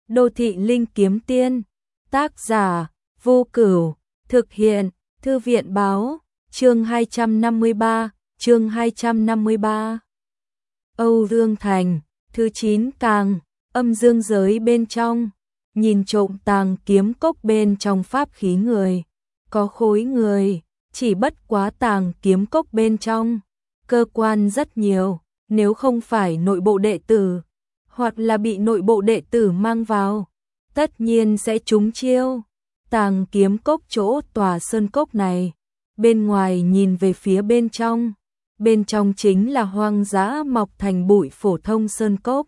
Đô thị linh kiếm tiên, tác giả Vô Cửu, thực hiện Thư viện báo, chương 253. Âu Dương Thành, thứ 9 càng, âm dương giới bên trong, nhìn trộm tàng kiếm cốc bên trong pháp khí người, có khối người, chỉ bất quá tàng kiếm cốc bên trong, cơ quan rất nhiều, nếu không phải nội bộ đệ tử, hoặc là bị nội bộ đệ tử mang vào, tất nhiên sẽ trúng chiêu. Tàng kiếm cốc chỗ tòa sơn cốc này, bên ngoài nhìn về phía bên trong chính là hoang dã mọc thành bụi phổ thông sơn cốc.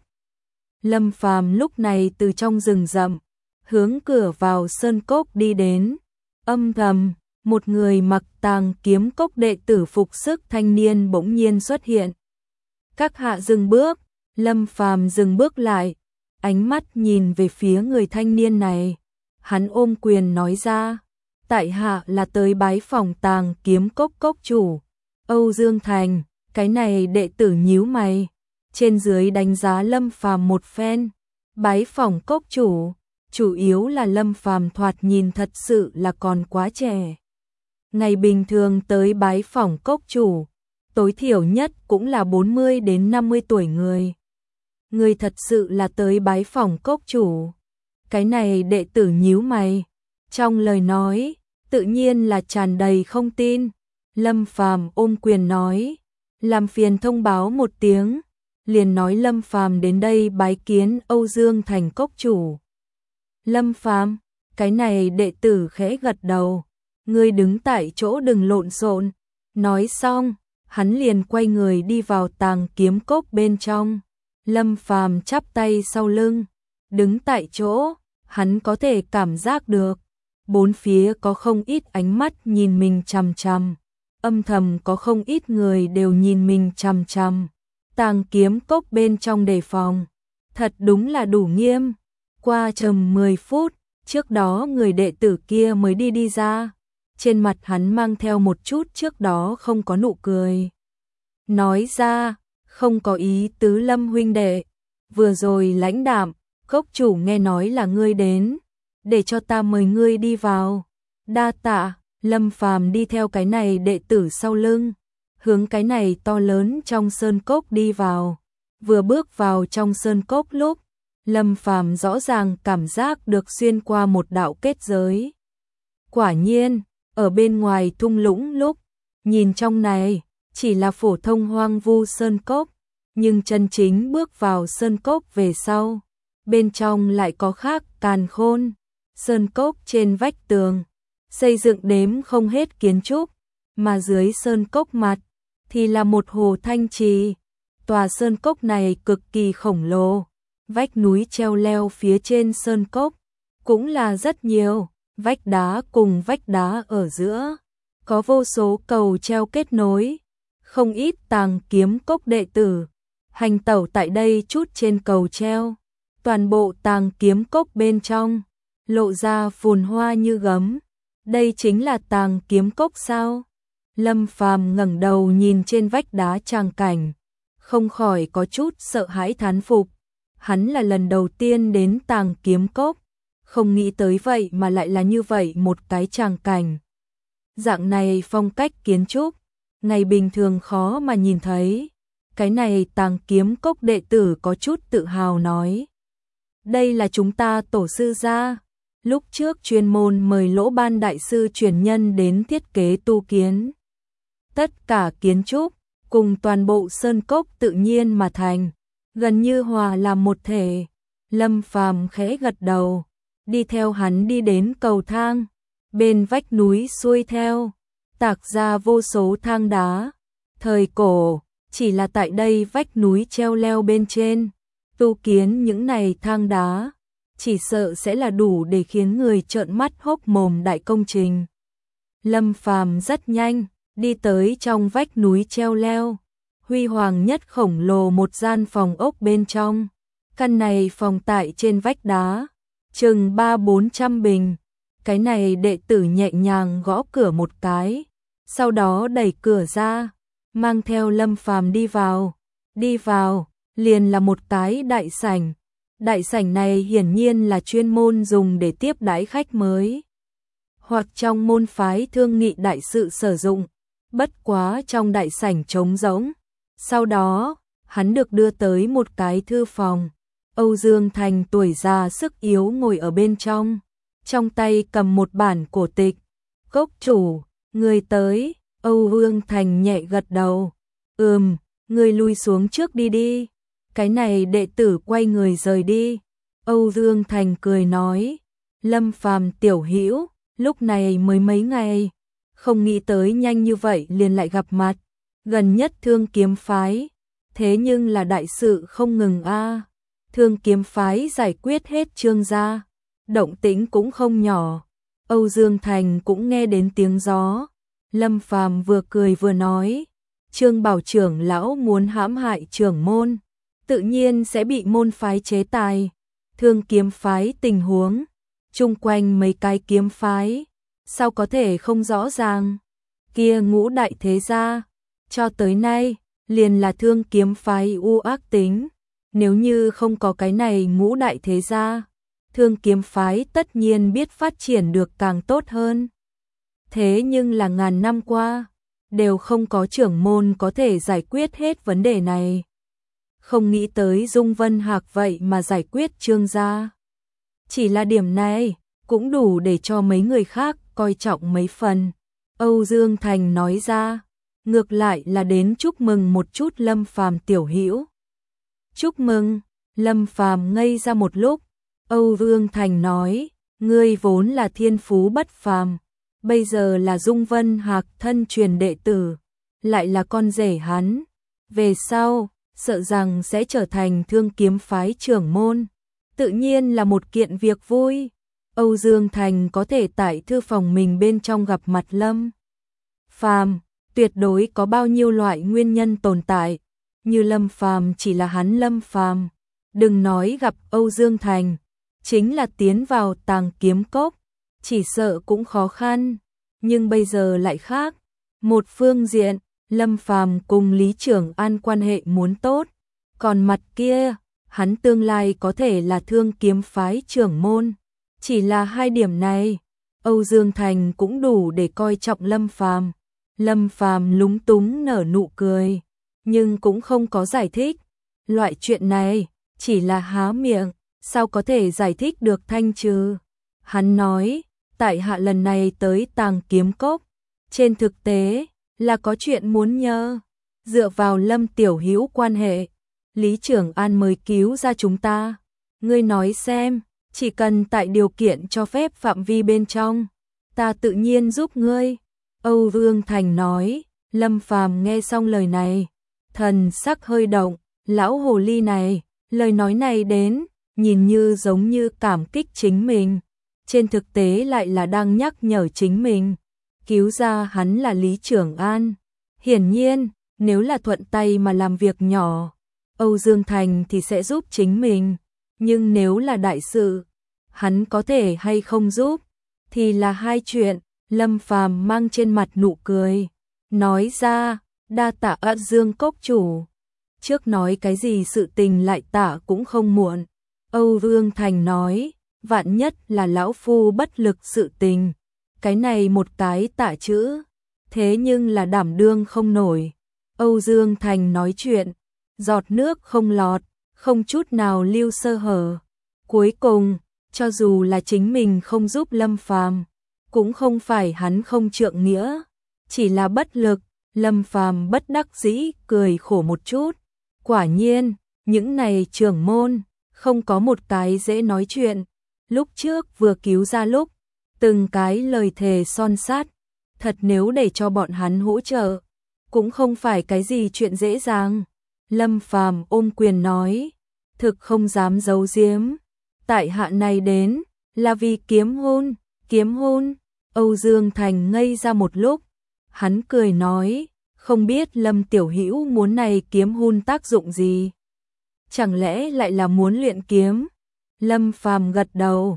Lâm Phàm lúc này từ trong rừng rậm, hướng cửa vào sơn cốc đi đến, âm thầm, một người mặc tàng kiếm cốc đệ tử phục sức thanh niên bỗng nhiên xuất hiện. Các hạ dừng bước, Lâm Phàm dừng bước lại, ánh mắt nhìn về phía người thanh niên này. Hắn ôm quyền nói ra, tại hạ là tới bái phỏng tàng kiếm cốc cốc chủ, Âu Dương Thành. Cái này đệ tử nhíu mày, trên dưới đánh giá Lâm Phàm một phen. Bái phỏng cốc chủ yếu là Lâm Phàm thoạt nhìn thật sự là còn quá trẻ. Ngày bình thường tới bái phỏng cốc chủ, tối thiểu nhất cũng là 40 đến 50 tuổi người. Người thật sự là tới bái phỏng cốc chủ. Cái này đệ tử nhíu mày, trong lời nói, tự nhiên là tràn đầy không tin. Lâm Phàm ôm quyền nói, làm phiền thông báo một tiếng, liền nói Lâm Phàm đến đây bái kiến Âu Dương Thành cốc chủ. Lâm Phàm, cái này đệ tử khẽ gật đầu, ngươi đứng tại chỗ đừng lộn xộn. Nói xong, hắn liền quay người đi vào tàng kiếm cốc bên trong. Lâm Phàm chắp tay sau lưng, đứng tại chỗ, hắn có thể cảm giác được, bốn phía có không ít ánh mắt nhìn mình chằm chằm, âm thầm có không ít người đều nhìn mình chằm chằm. Tàng kiếm cốc bên trong đề phòng, thật đúng là đủ nghiêm. Qua chừng 10 phút, trước đó người đệ tử kia mới đi ra, trên mặt hắn mang theo một chút trước đó không có nụ cười. Nói ra, không có ý tứ Lâm huynh đệ, vừa rồi lãnh đạm, cốc chủ nghe nói là ngươi đến, để cho ta mời ngươi đi vào. Đa tạ. Lâm Phàm đi theo cái này đệ tử sau lưng, hướng cái này to lớn trong sơn cốc đi vào. Vừa bước vào trong sơn cốc lúc, Lâm Phàm rõ ràng cảm giác được xuyên qua một đạo kết giới. Quả nhiên, ở bên ngoài thung lũng lúc, nhìn trong này, chỉ là phổ thông hoang vu sơn cốc, nhưng chân chính bước vào sơn cốc về sau, bên trong lại có khác càn khôn. Sơn cốc trên vách tường, xây dựng đếm không hết kiến trúc, mà dưới sơn cốc mặt, thì là một hồ thanh trì. Tòa sơn cốc này cực kỳ khổng lồ, vách núi treo leo phía trên sơn cốc, cũng là rất nhiều, vách đá cùng vách đá ở giữa, có vô số cầu treo kết nối, không ít tàng kiếm cốc đệ tử, hành tẩu tại đây chút trên cầu treo, toàn bộ tàng kiếm cốc bên trong, lộ ra phồn hoa như gấm. Đây chính là tàng kiếm cốc sao? Lâm Phàm ngẩng đầu nhìn trên vách đá tràng cảnh, không khỏi có chút sợ hãi thán phục. Hắn là lần đầu tiên đến tàng kiếm cốc, không nghĩ tới vậy mà lại là như vậy một cái tràng cảnh. Dạng này phong cách kiến trúc, ngày bình thường khó mà nhìn thấy. Cái này tàng kiếm cốc đệ tử có chút tự hào nói. Đây là chúng ta tổ sư gia. Lúc trước chuyên môn mời Lỗ Ban đại sư truyền nhân đến thiết kế tu kiến. Tất cả kiến trúc, cùng toàn bộ sơn cốc tự nhiên mà thành, gần như hòa làm một thể. Lâm Phàm khẽ gật đầu, đi theo hắn đi đến cầu thang, bên vách núi xuôi theo, tạc ra vô số thang đá. Thời cổ, chỉ là tại đây vách núi treo leo bên trên, tu kiến những này thang đá, chỉ sợ sẽ là đủ để khiến người trợn mắt hốc mồm đại công trình. Lâm Phàm rất nhanh, đi tới trong vách núi treo leo, huy hoàng nhất khổng lồ một gian phòng ốc bên trong. Căn này phòng tại trên vách đá, chừng 300-400 bình. Cái này đệ tử nhẹ nhàng gõ cửa một cái, sau đó đẩy cửa ra, mang theo Lâm Phàm đi vào. Đi vào, liền là một cái đại sảnh. Đại sảnh này hiển nhiên là chuyên môn dùng để tiếp đãi khách mới, hoặc trong môn phái thương nghị đại sự sử dụng, bất quá trong đại sảnh trống rỗng. Sau đó, hắn được đưa tới một cái thư phòng. Âu Dương Thành tuổi già sức yếu ngồi ở bên trong tay cầm một bản cổ tịch. Cốc chủ, người tới. Âu Dương Thành nhẹ gật đầu. Người lui xuống trước đi. Cái này đệ tử quay người rời đi. Âu Dương Thành cười nói, Lâm Phàm tiểu hữu, lúc này mới mấy ngày, không nghĩ tới nhanh như vậy liền lại gặp mặt. Gần nhất Thương Kiếm phái, thế nhưng là đại sự không ngừng a. Thương Kiếm phái giải quyết hết Trương gia, động tĩnh cũng không nhỏ. Âu Dương Thành cũng nghe đến tiếng gió. Lâm Phàm vừa cười vừa nói, Trương Bảo trưởng lão muốn hãm hại trưởng môn, tự nhiên sẽ bị môn phái chế tài. Thương Kiếm phái tình huống, chung quanh mấy cái kiếm phái, sao có thể không rõ ràng. Kia ngũ đại thế gia, cho tới nay, liền là Thương Kiếm phái u ác tính. Nếu như không có cái này ngũ đại thế gia, Thương Kiếm phái tất nhiên biết phát triển được càng tốt hơn. Thế nhưng là ngàn năm qua, đều không có trưởng môn có thể giải quyết hết vấn đề này. Không nghĩ tới Dung Vân Hạc vậy mà giải quyết Trương gia. Chỉ là điểm này, cũng đủ để cho mấy người khác coi trọng mấy phần. Âu Dương Thành nói ra, ngược lại là đến chúc mừng một chút Lâm Phàm tiểu hữu. Chúc mừng. Lâm Phàm ngây ra một lúc. Âu Dương Thành nói, ngươi vốn là thiên phú bất phàm, bây giờ là Dung Vân Hạc thân truyền đệ tử, lại là con rể hắn, về sau sợ rằng sẽ trở thành Thương Kiếm phái trưởng môn, tự nhiên là một kiện việc vui. Âu Dương Thành có thể tại thư phòng mình bên trong gặp mặt Lâm Phàm, tuyệt đối có bao nhiêu loại nguyên nhân tồn tại, như Lâm Phàm chỉ là hắn Lâm Phàm, đừng nói gặp Âu Dương Thành, chính là tiến vào Tàng Kiếm Cốc, chỉ sợ cũng khó khăn, nhưng bây giờ lại khác. Một phương diện, Lâm Phàm cùng Lý Trưởng An quan hệ muốn tốt, còn mặt kia, hắn tương lai có thể là Thương Kiếm phái trưởng môn. Chỉ là hai điểm này, Âu Dương Thành cũng đủ để coi trọng Lâm Phàm. Lâm Phàm lúng túng nở nụ cười, nhưng cũng không có giải thích. Loại chuyện này, chỉ là há miệng, sao có thể giải thích được thanh trừ. Hắn nói, tại hạ lần này tới Tàng Kiếm Cốc, trên thực tế, là có chuyện muốn nhờ. Dựa vào Lâm tiểu hữu quan hệ, Lý Trưởng An mới cứu ra chúng ta. Ngươi nói xem, chỉ cần tại điều kiện cho phép phạm vi bên trong, ta tự nhiên giúp ngươi. Âu Dương Thành nói. Lâm Phàm nghe xong lời này, thần sắc hơi động, lão hồ ly này, lời nói này đến, nhìn như giống như cảm kích chính mình, trên thực tế lại là đang nhắc nhở chính mình, cứu ra hắn là Lý Trưởng An. Hiển nhiên, nếu là thuận tay mà làm việc nhỏ, Âu Dương Thành thì sẽ giúp chính mình, nhưng nếu là đại sự, hắn có thể hay không giúp, thì là hai chuyện. Lâm Phàm mang trên mặt nụ cười, nói ra, đa tạ Âu Dương cốc chủ. Trước nói cái gì sự tình lại tạ cũng không muộn. Âu Dương Thành nói, vạn nhất là lão phu bất lực sự tình, cái này một cái tạ chữ, thế nhưng là đảm đương không nổi. Âu Dương Thành nói chuyện, giọt nước không lọt, không chút nào lưu sơ hở. Cuối cùng, cho dù là chính mình không giúp Lâm Phàm, cũng không phải hắn không trượng nghĩa, chỉ là bất lực. Lâm Phàm bất đắc dĩ cười khổ một chút. Quả nhiên, những này trưởng môn, không có một cái dễ nói chuyện. Lúc trước vừa cứu ra lúc, từng cái lời thề son sắt, thật nếu để cho bọn hắn hỗ trợ, cũng không phải cái gì chuyện dễ dàng. Lâm Phàm ôm quyền nói, thực không dám giấu giếm, tại hạ này đến, là vì kiếm hôn. Kiếm hôn? Âu Dương Thành ngây ra một lúc, hắn cười nói, không biết Lâm tiểu hữu muốn này kiếm hôn tác dụng gì? Chẳng lẽ lại là muốn luyện kiếm? Lâm Phàm gật đầu,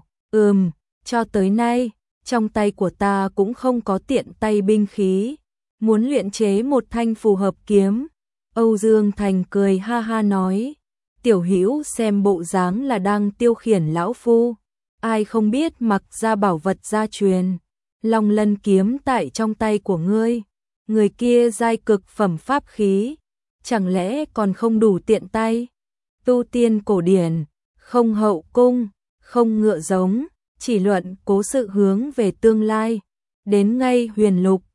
cho tới nay, trong tay của ta cũng không có tiện tay binh khí, muốn luyện chế một thanh phù hợp kiếm. Âu Dương Thành cười ha ha nói, Tiểu Hữu xem bộ dáng là đang tiêu khiển lão phu, ai không biết mặc ra bảo vật gia truyền, Long Lân kiếm tại trong tay của ngươi, người kia giai cực phẩm pháp khí, chẳng lẽ còn không đủ tiện tay? Tu tiên cổ điển, không hậu cung, không ngựa giống, chỉ luận cố sự hướng về tương lai, đến ngay huyền lục,